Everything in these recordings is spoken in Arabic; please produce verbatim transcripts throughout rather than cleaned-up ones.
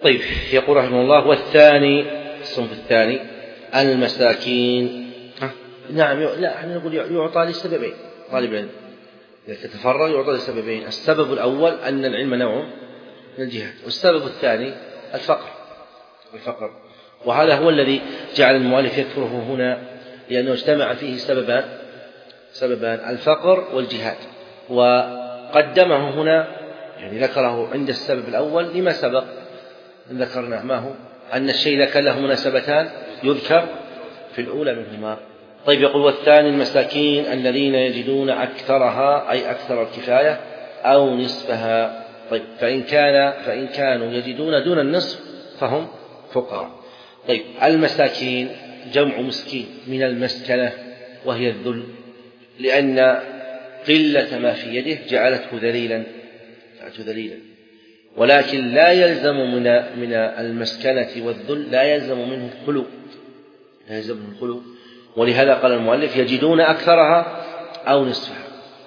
طيب يقول رحمه الله: والثاني، الصنف الثاني المساكين. نعم، لا احنا نقول يعطى لسببين. طالب العلم إذا تتفرغ يعطى لسببين: السبب الأول أن العلم نوع من الجهات، والسبب الثاني الفقر الفقر وهذا هو الذي جعل المؤلف يذكره هنا، لأنه اجتمع فيه سببان سببان الفقر والجهاد، وقدمه هنا يعني ذكره عند السبب الأول لما سبق أن ذكرنا، ما هو أن الشيء إذا كان له مناسبتان يذكر في الأولى منهما. طيب يقول: والثاني المساكين الذين يجدون أكثرها، أي أكثر الكفاية، أو نصفها. طيب فإن كان فإن كانوا يجدون دون النصف فهم فقراء. طيب المساكين جمع مسكين من المسكنة وهي الذل، لأن قلة ما في يده جعلته ذليلا ذليلا ولكن لا يلزم من من المسكنة والذل لا يلزم منه الخلو لا يلزم منه الخلو ولهذا قال المؤلف: يجدون أكثرها أو نصفها،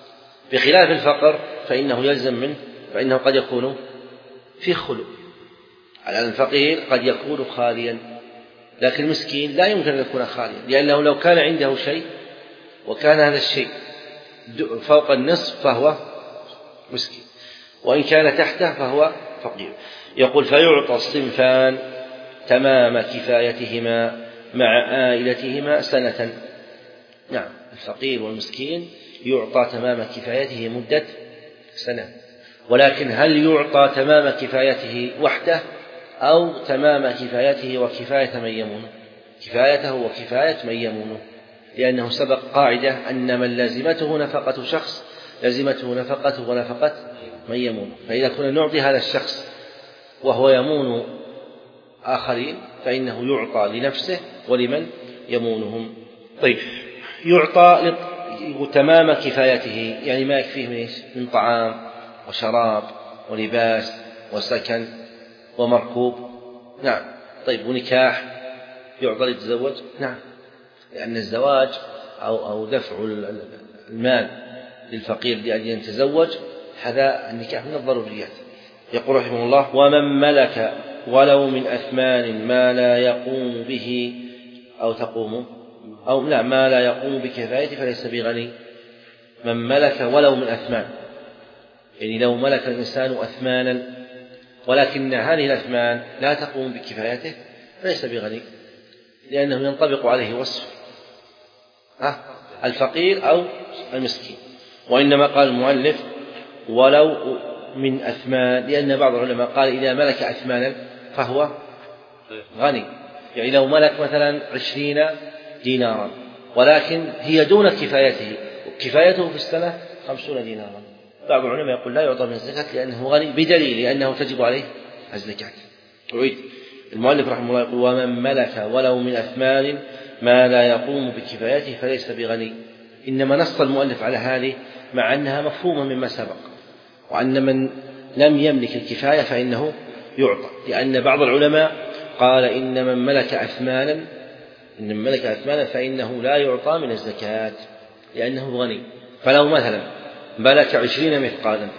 بخلاف الفقر فإنه يلزم منه فإنه قد يكون في خلو. على الفقير قد يكون خاليا، لكن المسكين لا يمكن أن يكون خاليا، لأنه لو كان عنده شيء وكان هذا الشيء فوق النصف فهو مسكين، وإن كان تحته فهو فقير. يقول: فيعطى الصنفان تمام كفايتهما مع آئلتهما سنة. نعم، الفقير والمسكين يعطى تمام كفايته مدة سنة، ولكن هل يعطى تمام كفايته وحده أو تمام كفايته وكفاية من يمونه؟ كفايته وكفاية من يمونه، لأنه سبق قاعدة أن من لازمته نفقة شخص لازمته نفقته ونفقة من يمونه، فإذا كنا نعطي هذا الشخص وهو يمون آخرين فإنه يعطى لنفسه ولمن يمونهم. طيب يعطى تمام كفايته، يعني ما يكفيه من طعام وشراب ولباس وسكن ومركوب. نعم. طيب ونكاح يعطى ليتزوج؟ نعم، لأن الزواج أو أو دفع المال للفقير لأن يتزوج هذا النكاح من الضروريات. يقول رحمه الله: ومن ملك ولو من أثمان ما لا يقوم به أو تقوم أو لا ما لا يقوم بكفايته فليس بغني. من ملك ولو من أثمان، يعني لو ملك الإنسان أثمانا ولكن هذه الأثمان لا تقوم بكفايته فليس بغني، لأنه ينطبق عليه وصف الفقير أو المسكين. وإنما قال المؤلف ولو من أثمان، لأن بعض العلماء قال إذا ملك أثمانا فهو غني، يعني لو ملك مثلا عشرين دينارا ولكن هي دون كفايته، كفايته في السنة خمسون دينارا، بعض العلماء يقول لا يعطى من الزكاة لأنه غني، بدليل لأنه تجب عليه الزكاة. أعيد، المؤلف رحمه الله يقول: ومن ملك ولو من أثمان ما لا يقوم بكفايته فليس بغني. إنما نص المؤلف على هذه مع أنها مفهومة مما سبق، وأن من لم يملك الكفاية فإنه يعطى، لأن بعض العلماء قال إن من ملك أثمانا إن من ملك أثمانا فإنه لا يعطى من الزكاة لأنه غني. فلو مثلا ملك عشرين مثقالا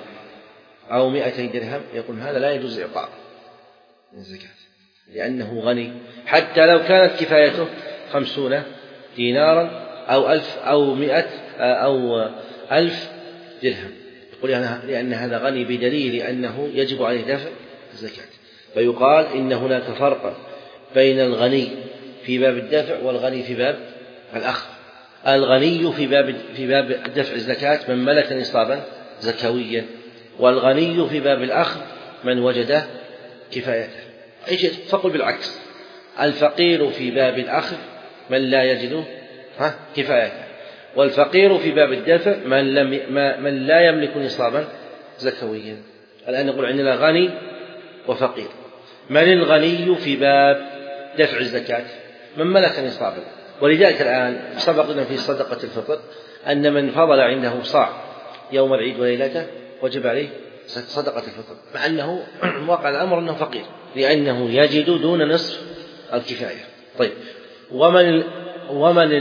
أو مائتي درهم يقول هذا لا يجوز إعطاء من الزكاة لأنه غني، حتى لو كانت كفايته خمسون دينارا أو ألف أو مائة أو ألف درهم، يقول لأن هذا غني بدليل أنه يجب عليه دفع الزكاة. فيقال إن هناك فرقا بين الغني في باب الدفع والغني في باب الأخذ. الغني في باب في باب دفع الزكاة من ملك نصابا زكويا، والغني في باب الأخذ من وجد كفايته. فقل بالعكس، الفقير في باب الأخذ من لا يجد كفايته، والفقير في باب الدفع من, لم من لا يملك نصابا زكويا. الآن نقول عندنا غني وفقير. من الغني في باب دفع الزكاة؟ من ملك نصابا. ولذلك الآن سبقنا في صدقة الفطر أن من فضل عنده صاع يوم العيد وليلته وجب عليه صدقة الفطر، مع أنه واقع الأمر أنه فقير لأنه يجد دون نصف الكفاية. طيب، ومن ومن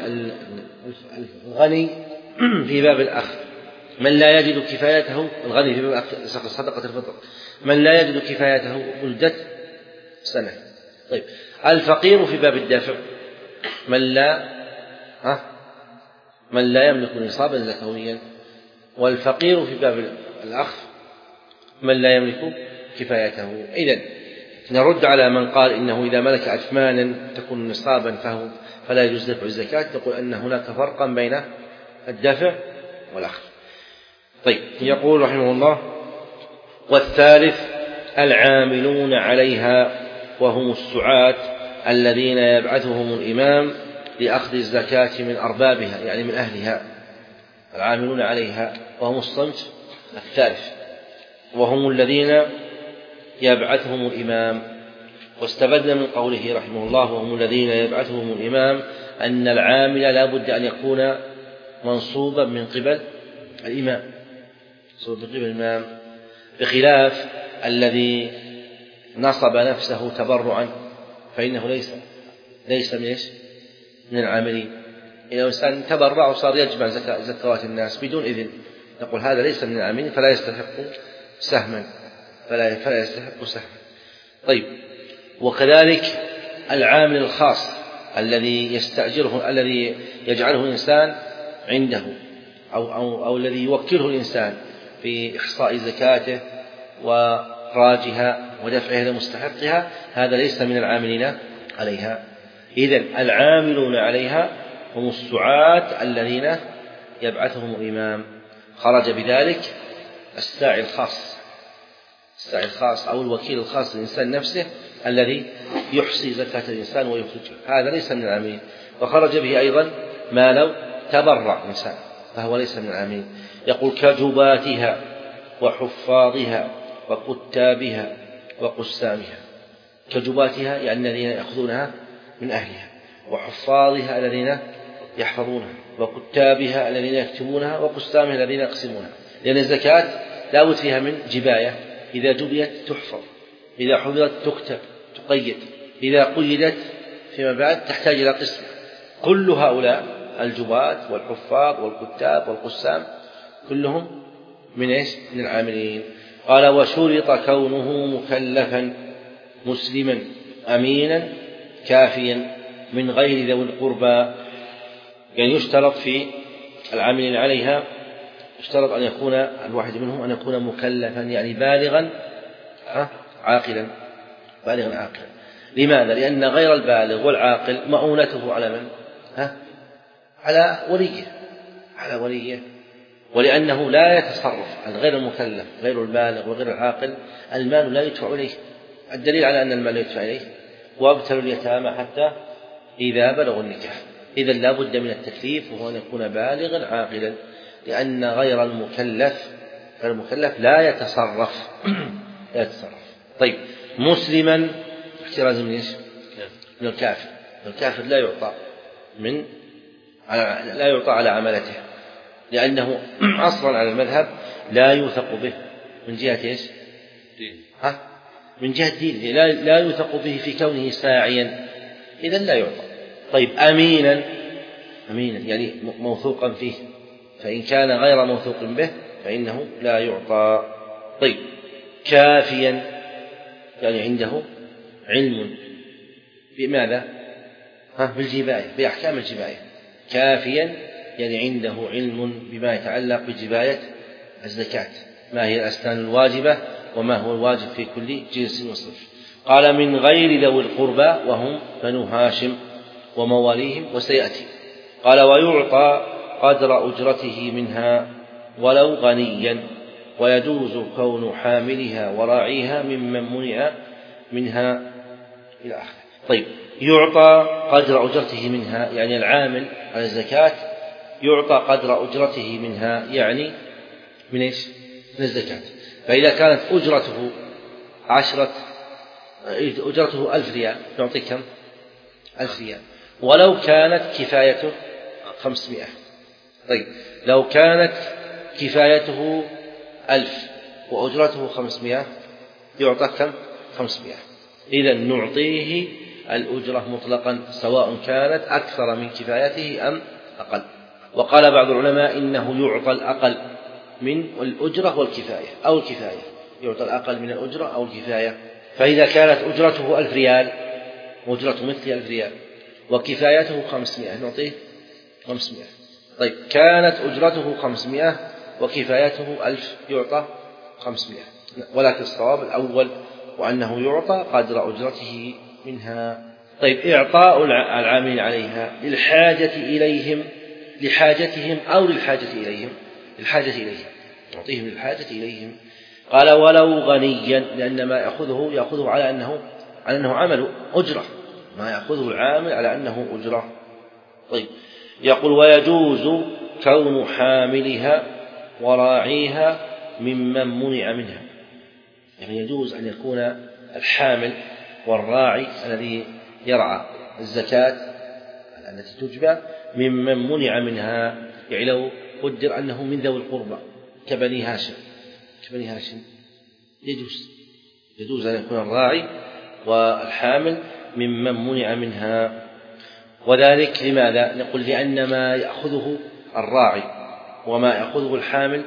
الغني في باب الأخذ من لا يجد كفايته، الغني في باب صدقة الفطر من لا يجد كفايته مدة سنة. طيب الفقير في باب الدافع من لا ها من لا يملك نصابا زكويا، والفقير في باب الأخ من لا يملك كفايته. إذن نرد على من قال إنه إذا ملك أثمانا تكون نصابا فهو فلا يجوز دفع الزكاة، نقول أن هناك فرقا بين الدافع والأخذ. طيب يقول رحمه الله: والثالث العاملون عليها وهم السعاة الذين يبعثهم الإمام لأخذ الزكاة من أربابها، يعني من أهلها. العاملون عليها وهم الصنف الثالث، وهم الذين يبعثهم الإمام. واستبدل من قوله رحمه الله وهم الذين يبعثهم الإمام أن العامل لا بد أن يكون منصوبا من قبل الإمام، منصوبا من قبل الإمام، بخلاف الذي نصب نفسه تبرعا فإنه ليس ليس من إيش؟ من العاملين. إذا إنسان تبرع وصار يجمع زكوات الناس بدون إذن، نقول هذا ليس من العاملين فلا يستحق سهما، فلا فلا يستحق سهما. طيب وكذلك العامل الخاص الذي يستأجره، الذي يجعله الإنسان عنده أو, أو, أو الذي يوكله الإنسان في إحصاء زكاته وإخراجها ودفعها لمستحقها، هذا ليس من العاملين عليها. إذن العاملون عليها هم السعاة الذين يبعثهم الإمام. خرج بذلك الساعي الخاص، الساعي الخاص أو الوكيل الخاص للإنسان نفسه الذي يحصي زكاة الإنسان ويخرجها، هذا ليس من العاملين. وخرج به أيضا ما لو تبرع إنسان فهو ليس من العاملين. يقول: كجباتها وحفاظها وكتابها وقسامها. كجباتها يعني الذين يأخذونها من أهلها، وحفاظها الذين يحفظونها، وكتابها الذين يكتبونها، وقسامها الذين يقسمونها. لأن الزكاة لا بد فيها من جباية، إذا جبيت تحفظ، إذا حفظت تكتب تقيد، إذا قيدت فيما بعد تحتاج إلى قسم. كل هؤلاء الجبات والحفاظ والكتاب والقسام كلهم من إيش؟ من العاملين. قال: وشرط كونه مكلفا مسلما أمينا كافيا من غير ذوي القربى. يعني يشترط في العاملين عليها، يشترط أن يكون الواحد منهم أن يكون مكلفا يعني بالغا عاقلا، بالغا عاقلا. لماذا؟ لأن غير البالغ والعاقل مؤونته على من؟ ها؟ على وليه، على وليه. ولأنه لا يتصرف الغير المكلف غير البالغ وغير العاقل، المال لا يدفع إليه. الدليل على أن المال يدفع إليه: وابتلوا اليتامى حتى إذا بلغوا النكاح. إذا لا بد من التكليف، وهو أن يكون بالغا عاقلا، لأن غير المكلف غير المكلف لا يتصرف لا يتصرف. طيب مسلما احتراز من ايش؟ من الكافر. الكافر لا يعطى من لا يعطى على عملته، لأنه أصلا على المذهب لا يوثق به من جهة ايش؟ ها؟ من جهة دين، لا لا يوثق به في كونه ساعيا، إذا لا يعطى. طيب أمينا، أمينا يعني موثوقا فيه، فإن كان غير موثوق به فإنه لا يعطى. طيب كافيا يعني عنده علم بماذا؟ ها؟ بالجباية، بأحكام الجباية. كافيا يعني عنده علم بما يتعلق بجباية الزكاة، ما هي الأسنان الواجبة وما هو الواجب في كل جنس وصنف. قال: من غير ذوي القربى وهم بنو هاشم ومواليهم، وسيأتي. قال: ويعطى قدر أجرته منها ولو غنيا، ويجوز كون حاملها وراعيها ممن منع منها إلى آخره. طيب يعطى قدر أجرته منها يعني العامل على الزكاة يعطى قدر أجرته منها، يعني من إيش؟ من الزكاة. فإذا كانت أجرته عشرة أجرته ألف ريال نعطيه كم؟ ألف ريال. ولو كانت كفايته خمسمائة. طيب لو كانت كفايته ألف وأجرته خمسمائة يعطى كم؟ خمسمائة. إذن نعطيه الأجرة مطلقا سواء كانت أكثر من كفايته أم أقل. وقال بعض العلماء إنه يعطى الأقل من الأجرة والكفاية، أو الكفاية يعطى الأقل من الأجرة أو الكفاية. فإذا كانت أجرته ألف ريال، أجرة مثل ألف ريال، وكفايته خمسمائة، نعطيه خمسمائة. طيب كانت أجرته خمسمائة وكفايته ألف، يعطى خمسمائة، ولكن الصواب الأول وأنه يعطى قدر أجرته منها. طيب إعطاء العاملين عليها للحاجة إليهم، لحاجتهم أو للحاجة إليهم، للحاجة إليهم، نعطيهم للحاجة إليهم. قال ولو غنيا، لأن ما يأخذه يأخذه على أنه على أنه عمل أجرة، ما يأخذه العامل على أنه أجرة. طيب يقول ويجوز كون حاملها وراعيها ممن منع منها، يعني يجوز أن يكون الحامل والراعي الذي يرعى الزكاة التي تجبى ممن منع منها، يعني لو قدر أنه من ذوي القربى كبني هاشم، كبني هاشم يجوز يجوز أن يكون الراعي والحامل ممن منع منها. وذلك لماذا؟ نقول لأن ما يأخذه الراعي وما يأخذه الحامل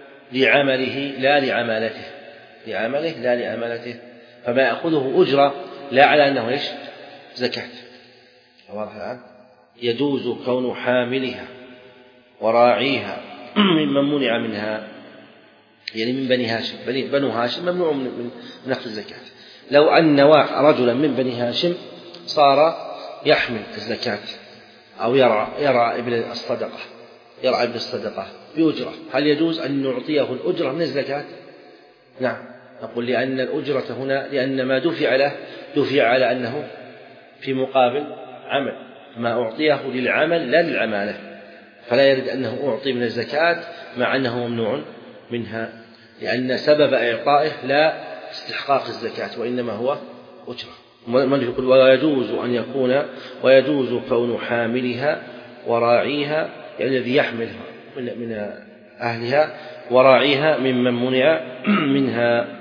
لعمله لا لعمالته، لعمله لا لعمالته، فما يأخذه أجرة لا على أنه إيش؟ زكاة. واضح الآن؟ يجوز كون حاملها وراعيها ممن منع منها، يعني من بني هاشم، بني بنو هاشم ممنوع من أخذ الزكاة. لو أن رجلا من بني هاشم صار يحمل الزكاة أو يرعى يرعى ابن الصدقة، يرعى ابن الصدقة بأجرة، هل يجوز أن نعطيه الأجرة من الزكاة؟ نعم، نقول لأن الأجرة هنا لأن ما دفع له دفع على أنه في مقابل عمل، ما أعطيه للعمل لا للعمالة، فلا يرد أنه أعطي من الزكاة مع أنه ممنوع منها، لأن سبب إعطائه لا استحقاق الزكاة وإنما هو أجرة. من يقول ويجوز أن يكون ويجوز كون حاملها وراعيها، يعني الذي يحملها من من أهلها وراعيها ممن منع منها.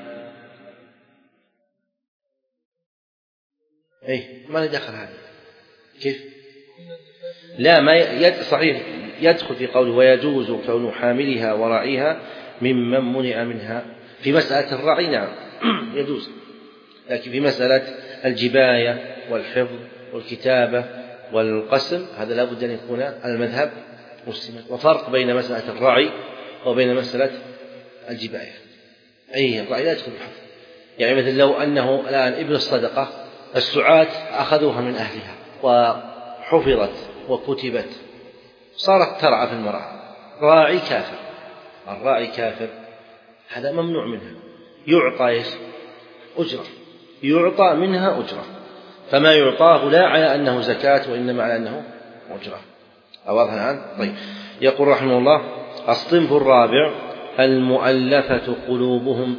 إيه ما ندخل هذا كيف؟ لا ما يد صحيح يدخل في قوله ويجوز كون حاملها وراعيها ممن منع منها. في مسألة الرعي نعم يجوز، لكن في مسألة الجباية والحفظ والكتابة والقسم هذا لا بد أن يكون المذهب مسلما. وفرق بين مسألة الرعي وبين مسألة الجباية. أي الرعي لا يدخل الحفظ، يعني مثل لو أنه الآن ابن الصدقة السعاة أخذوها من أهلها وحفظت وكتبت صارت ترعى في المرعى، راعي كافر، الراعي كافر هذا ممنوع منها، يعطى أجرة، يعطى منها أجرة، فما يعطاه لا على أنه زكاة وإنما على أنه أجرة. واضح الآن؟ طيب يقول رحمه الله الصنف الرابع المؤلفة قلوبهم،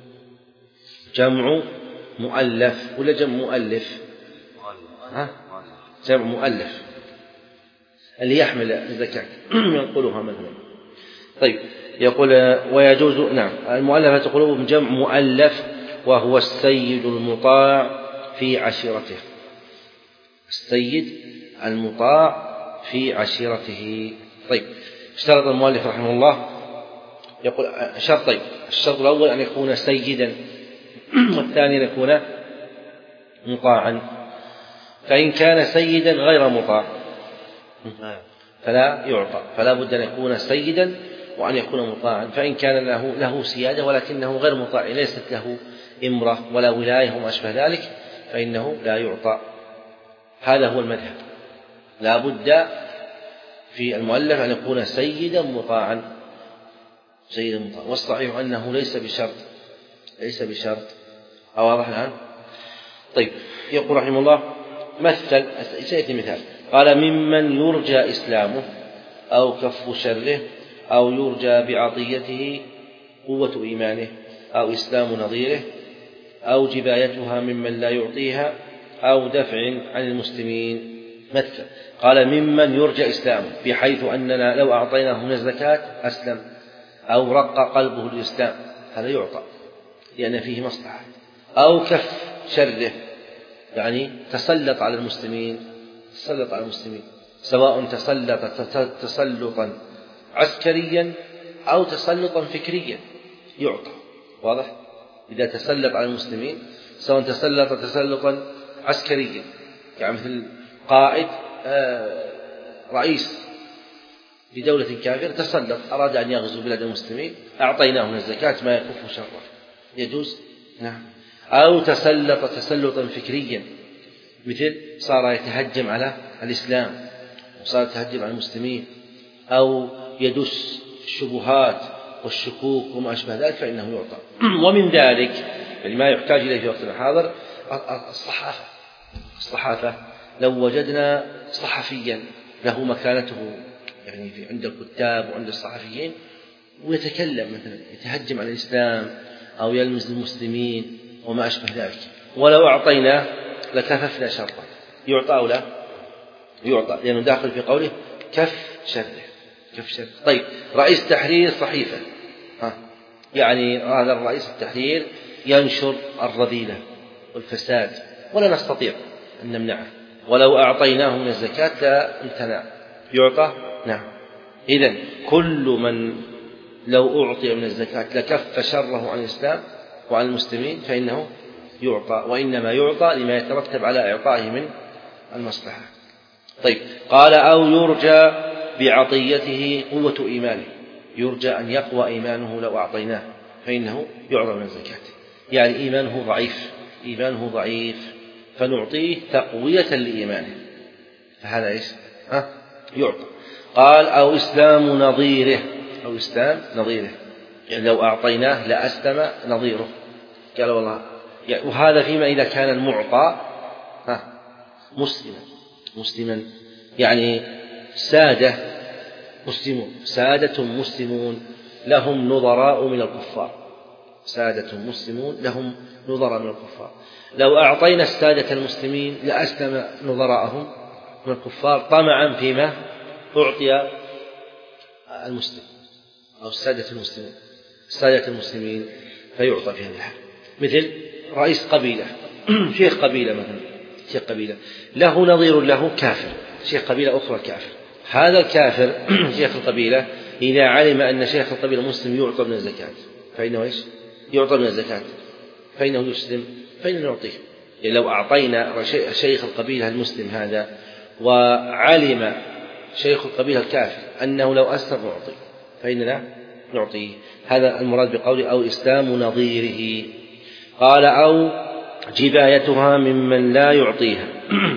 جمع مؤلف ولا جمع مؤلف؟ ها؟ جمع مؤلف اللي يحمل الزكاة ينقلها مثلا. طيب يقول ويجوز نعم المؤلفة قلوبهم جمع مؤلف وهو السيد المطاع في عشيرته، السيد المطاع في عشيرته. طيب اشترط المؤلف رحمه الله يقول شرطين، الشرط الأول أن يكون سيدا والثاني أن يكون مطاعا، فإن كان سيدا غير مطاع فلا يعطى، فلا بد أن يكون سيدا وأن يكون مطاعا، فإن كان له, له سيادة ولكنه غير مطاع ليست له إمرة ولا ولاية وما أشبه ذلك فإنه لا يعطى. هذا هو المذهب، لا بد في المؤلف أن يكون سيدا مطاعا، سيدا مطاعا، والصحيح أنه ليس بشرط، ليس بشرط. واضح الآن؟ طيب يقول رحمه الله مثل سيأتي مثال، قال ممن يرجى إسلامه أو كف شره أو يرجى بعطيته قوة إيمانه أو إسلام نظيره أو جبايتها ممن لا يعطيها أو دفع عن المسلمين. مثل قال ممن يرجى إسلامه بحيث أننا لو أعطيناه من الزكاة أسلم أو رق قلبه الإسلام، هذا يعطى لأن فيه مصلحة. أو كف شره يعني تسلط على المسلمين، تسلط على المسلمين سواء تسلط تسلطا عسكريا أو تسلطا فكريا يعطى. واضح؟ إذا تسلط على المسلمين سواء تسلط تسلطا عسكريا، يعني مثل قائد رئيس لدولة كافرة تسلط أراد أن يغزو بلاد المسلمين، أعطيناه من الزكاة ما يكف شره، يجوز؟ نعم. أو تسلط تسلطا فكريا، مثل صار يتهجم على الإسلام وصار يتهجم على المسلمين، أو يدس الشبهات والشكوك وما أشبه ذلك، فإنه يعطى. ومن ذلك يعني ما يحتاج إليه في وقتنا الحاضر الصحافة. الصحافة لو وجدنا صحفيا له مكانته يعني في عند الكتاب وعند الصحفيين ويتكلم مثلا يتهجم على الإسلام أو يلمز المسلمين وما أشبه ذلك، ولو أعطيناه لكففنا شره، يعطى أو لا؟ يعطى، لأنه داخل في قوله كف شره، كف شره. طيب رئيس تحرير صحيفة، ها يعني هذا الرئيس التحرير ينشر الرذيلة والفساد ولا نستطيع أن نمنعه، ولو أعطيناه من الزكاة لا امتنع، يعطى؟ نعم. إذن كل من لو أعطي من الزكاة لكف شره عن الإسلام وعن المسلمين فإنه يعطى، وإنما يعطى لما يترتب على إعطائه من المصلحة. طيب قال أو يرجى بعطيته قوة إيمانه، يرجى أن يقوى إيمانه لو أعطيناه فإنه يعطى من الزكاة، يعني إيمانه ضعيف، إيمانه ضعيف فنعطيه تقوية لإيمانه، فهذا إيش؟ ها؟ يعطى. قال أو إسلام نظيره، أو إسلام نظيره، يعني لو أعطيناه لأسلم نظيره، قال والله يعني، وهذا فيما إذا كان المعطى ها مسلما، مسلما يعني سادة مسلمون، سادة مسلمون لهم نظراء من الكفار، سادة مسلمون لهم نظراء من الكفار، لو أعطينا السادة المسلمين لأسلم نظراءهم من الكفار طمعا فيما أعطي المسلم أو السادة المسلمين، السادة المسلمين فيعطى في هذه الحال. مثل رئيس قبيلة، شيخ قبيلة مثلا، شيخ قبيلة له نظير له كافر، شيخ قبيلة أخرى كافر، هذا الكافر شيخ القبيلة إذا علم أن شيخ القبيلة مسلم يعطى من الزكاة فإنه إيش؟ يعطى من الزكاة، فإنه يسلم فإنه نعطيه. يعني لو أعطينا شيخ القبيلة المسلم هذا وعلم شيخ القبيلة الكافر أنه لو أسلم نعطي فإننا نعطيه، هذا المراد بقوله أو إسلام نظيره. قال أو جبايتها ممن لا يعطيها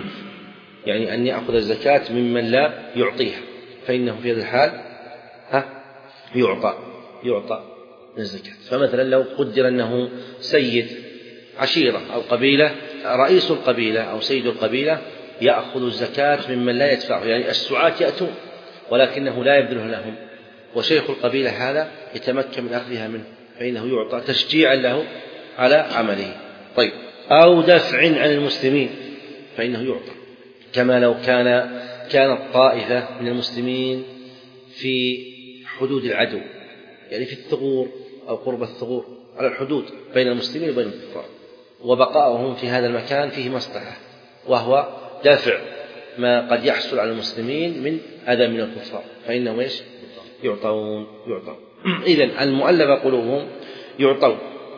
يعني أن يأخذ الزكاة ممن لا يعطيها فإنه في هذا الحال ها يعطى يعطى من الزكاة. فمثلا لو قدر أنه سيد عشيرة أو قبيلة، رئيس القبيلة أو سيد القبيلة يأخذ الزكاة ممن لا يدفعه، يعني السعاة يأتون ولكنه لا يبذله لهم، وشيخ القبيلة هذا يتمكن من أخذها منه فإنه يعطى تشجيعا له على عمله. طيب أو دفع عن المسلمين فإنه يعطى، كما لو كان كانت طائفة من المسلمين في حدود العدو، يعني في الثغور أو قرب الثغور على الحدود بين المسلمين وبين الكفار، وبقاؤهم في هذا المكان فيه مصلحة وهو دافع ما قد يحصل على المسلمين من أذى من الكفار فإنهم إيش؟ يعطون يعطون إذن المؤلفة قلوبهم يعطون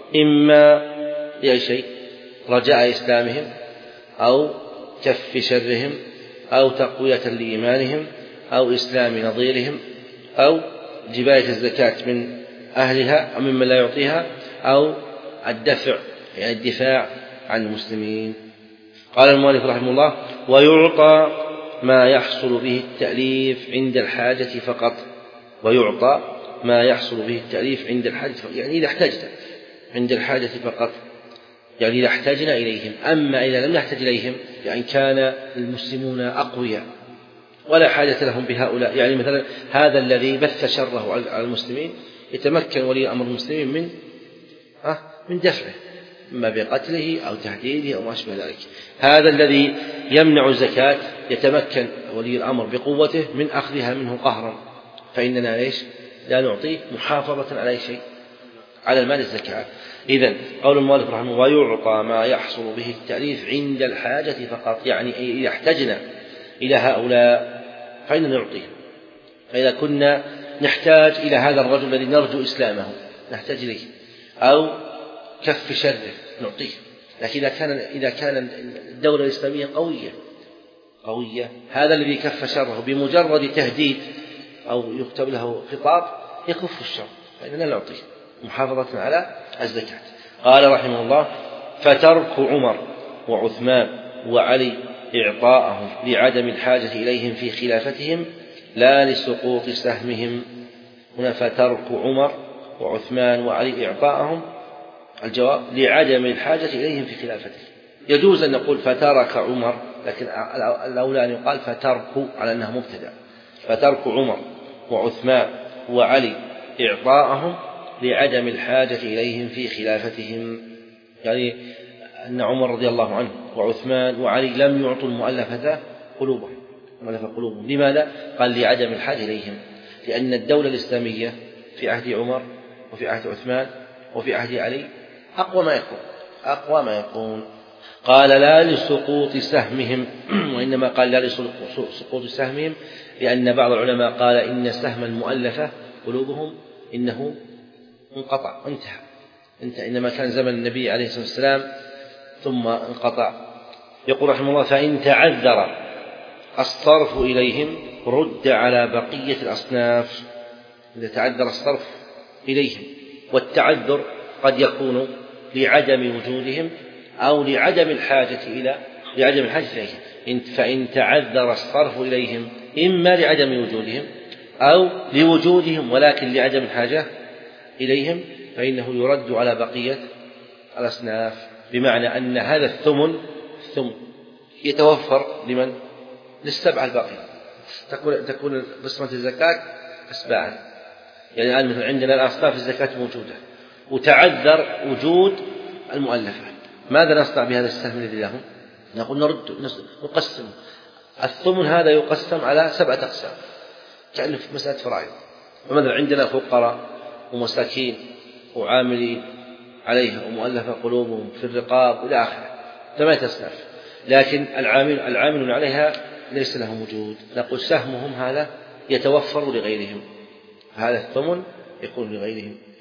إما لأي شيء، رجاء إسلامهم أو كف شرهم أو تقوية لإيمانهم أو إسلام نظيرهم أو جباية الزكاة من أهلها أو ممن لا يعطيها أو الدفع يعني الدفاع عن المسلمين. قال المؤلف رحمه الله ويعطى ما يحصل به التأليف عند الحاجة فقط، ويعطى ما يحصل به التأليف عند الحاجة فقط، يعني إذا احتجت عند الحاجة فقط، يعني إذا احتجنا إليهم. أما إذا لم نحتج إليهم يعني كان المسلمون أقوياء ولا حاجة لهم بهؤلاء، يعني مثلا هذا الذي بث شره على المسلمين يتمكن ولي أمر المسلمين من أه من دفعه إما بقتله أو تهديده أو ما أشبه ذلك. هذا الذي يمنع الزكاة يتمكن ولي الأمر بقوته من أخذها منه قهرا، فإننا ليش لا نعطيه محافظة على شيء على المال الزكاة. إذن قول المؤلف رحمه الله ويعطى ما يحصل به التأليف عند الحاجة فقط، يعني إذا احتجنا إلى هؤلاء فإننا نعطيه، فإذا كنا نحتاج إلى هذا الرجل الذي نرجو إسلامه نحتاج إليه أو كف شره نعطيه، لكن إذا كان إذا كان الدولة الإسلامية قوية قوية هذا الذي كف شره بمجرد تهديد أو يكتب له خطاب يكف الشر، فإننا نعطيه محافظة على الزكاة. قال رحمه الله: فترك عمر وعثمان وعلي إعطاءهم لعدم الحاجة إليهم في خلافتهم لا لسقوط سهمهم. هنا فترك عمر وعثمان وعلي إعطاءهم، الجواب: لعدم الحاجة إليهم في خلافتهم. يجوز أن نقول فترك عمر، لكن الأولى أن يقال فترك على أنها مبتدأ. فترك عمر وعثمان وعلي إعطاءهم لعدم الحاجة إليهم في خلافتهم، يعني أن عمر رضي الله عنه وعثمان وعلي لم يعطوا المؤلفة قلوبهم مؤلفة قلوبهم. لماذا؟ قال: لعدم الحاجة إليهم، لأن الدولة الإسلامية في عهد عمر وفي عهد عثمان وفي عهد علي أقوى ما يكون أقوى ما يكون. قال: لا لسقوط سهمهم، وإنما قال لا لسقوط سهمهم لأن بعض العلماء قال إن سهم المؤلفة قلوبهم إنه انقطع انتهى انتهى إنما كان زمن النبي عليه الصلاة والسلام ثم انقطع. يقول رحمه الله: فإن تعذر الصرف إليهم رد على بقية الأصناف. إذا تعذر الصرف إليهم، والتعذر قد يكون لعدم وجودهم أو لعدم الحاجة إلى لعدم الحاجة إليهم. فإن تعذر الصرف إليهم إما لعدم وجودهم أو لوجودهم ولكن لعدم الحاجة إليهم فإنه يرد على بقية الأصناف، بمعنى أن هذا الثمن الثمن يتوفر لمن؟ للسبعة الباقية. تكون تكون قسمة الزكاة أسباعا، يعني الآن مثل عندنا الأصناف الزكاة موجودة وتعذر وجود المؤلفة، ماذا نصنع بهذا السهم الذي لهم؟ نقول نرد نقسم الثمن هذا يقسم على سبعة أقسام كأنه في مسألة فرائض. ومثلا عندنا فقراء ومساكين وعاملين عليها ومؤلفة قلوبهم في الرقاب إلى آخره، ثمانية أصناف، لكن العامل العاملون عليها ليس لهم وجود، نقول سهمهم هذا يتوفر لغيرهم، هذا الثمن يكون لغيرهم.